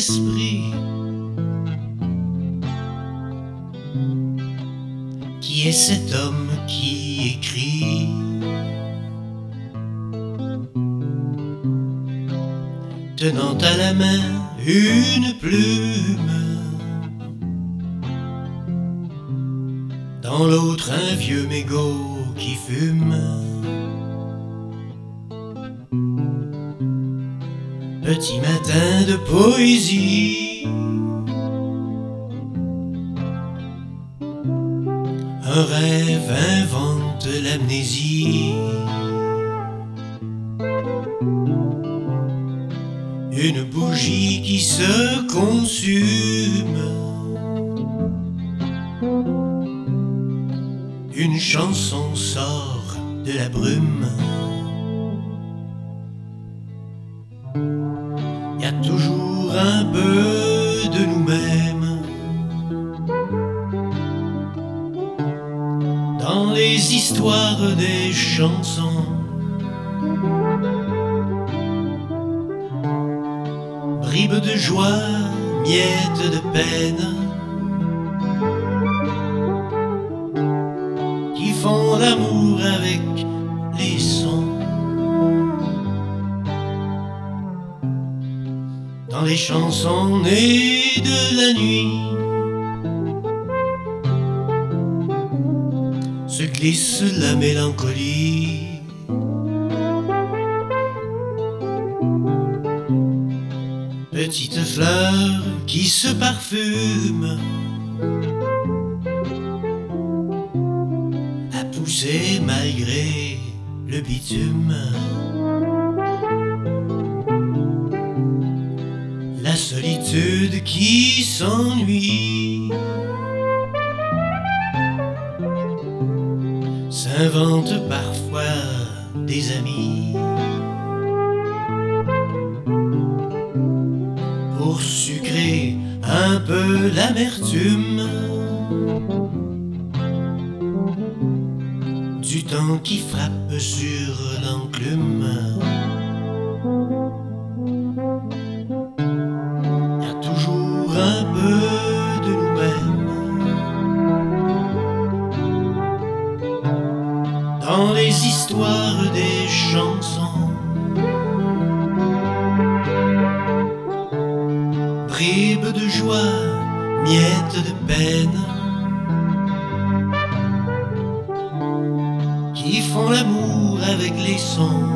l'esprit. Qui est cet homme qui écrit? Tenant à la main une plume, dans l'autre un vieux mégot qui fume. Petit matin de poésie, un rêve invente l'amnésie. Une bougie qui se consume, une chanson sort de la brume. Y a toujours un peu de nous-mêmes dans les histoires des chansons. Bribes de joie, miettes de peine, qui font l'amour avec les sons. Dans les chansons nées de la nuit se glisse la mélancolie. Petite fleur qui se parfume, a poussé malgré le bitume. La solitude qui s'ennuie s'invente parfois des amis pour sucrer un peu l'amertume du temps qui frappe sur l'enclume. Y a toujours un peu de nous-mêmes dans les histoires des chansons. Bribes de joie, miettes de peine, qui font l'amour avec les sons.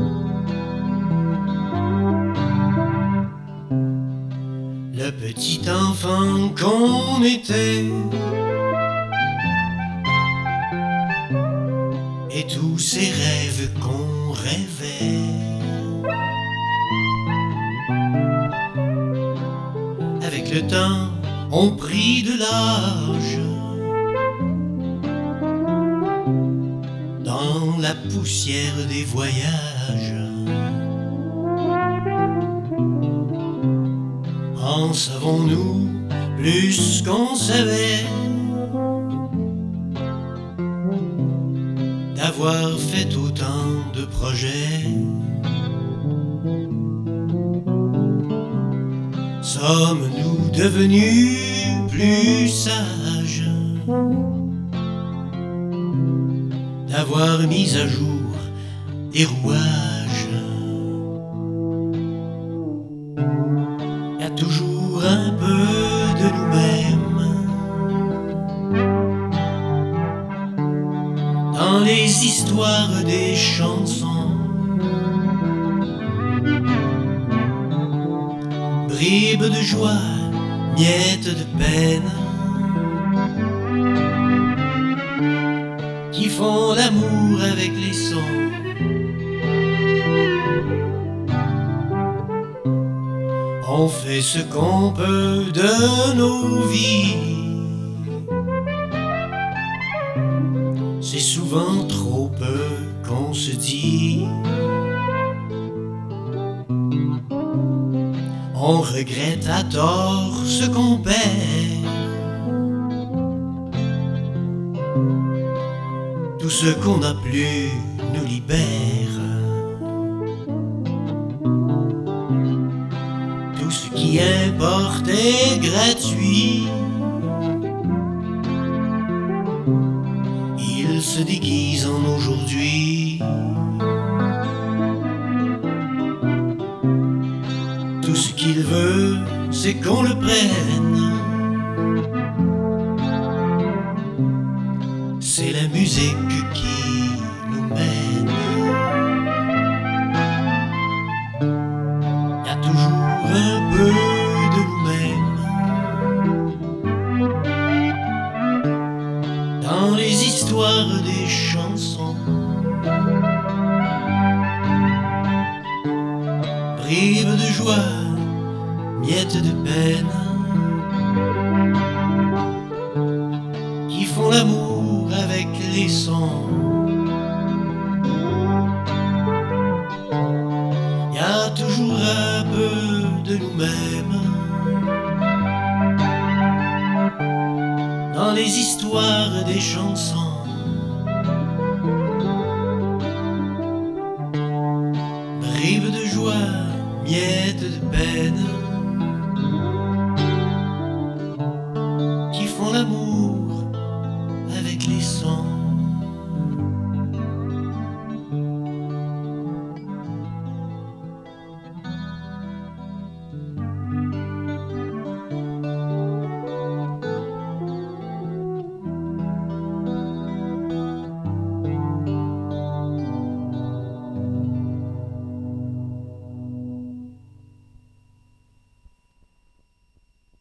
Le petit enfant qu'on était et tous ces rêves qu'on rêvait. Avec le temps, on prit de l'âge dans la poussière des voyages. En savons-nous plus qu'on savait d'avoir fait autant de projets? Sommes-nous devenus plus sages d'avoir mis à jour des rouages? Y a toujours un peu de nous-mêmes dans les histoires des chansons. Bribes de joie, miettes de peine, qui font l'amour avec les sons. On fait ce qu'on peut de nos vies, c'est souvent trop peu qu'on se dit. On regrette à tort ce qu'on perd, tout ce qu'on n'a plus nous libère. Tout ce qui importe sortait gratuit. Il se déguise en aujourd'hui. Tout ce qu'il veut, c'est qu'on le prenne. C'est la musique qui nous mène. Y a toujours un peu de nous-mêmes dans les histoires des chansons. Bribes de joie, miettes de peine, qui font l'amour avec les sons. Y a toujours un peu de nous-mêmes dans les histoires des chansons. Bribes de joie, miettes de peine, qui font l'amour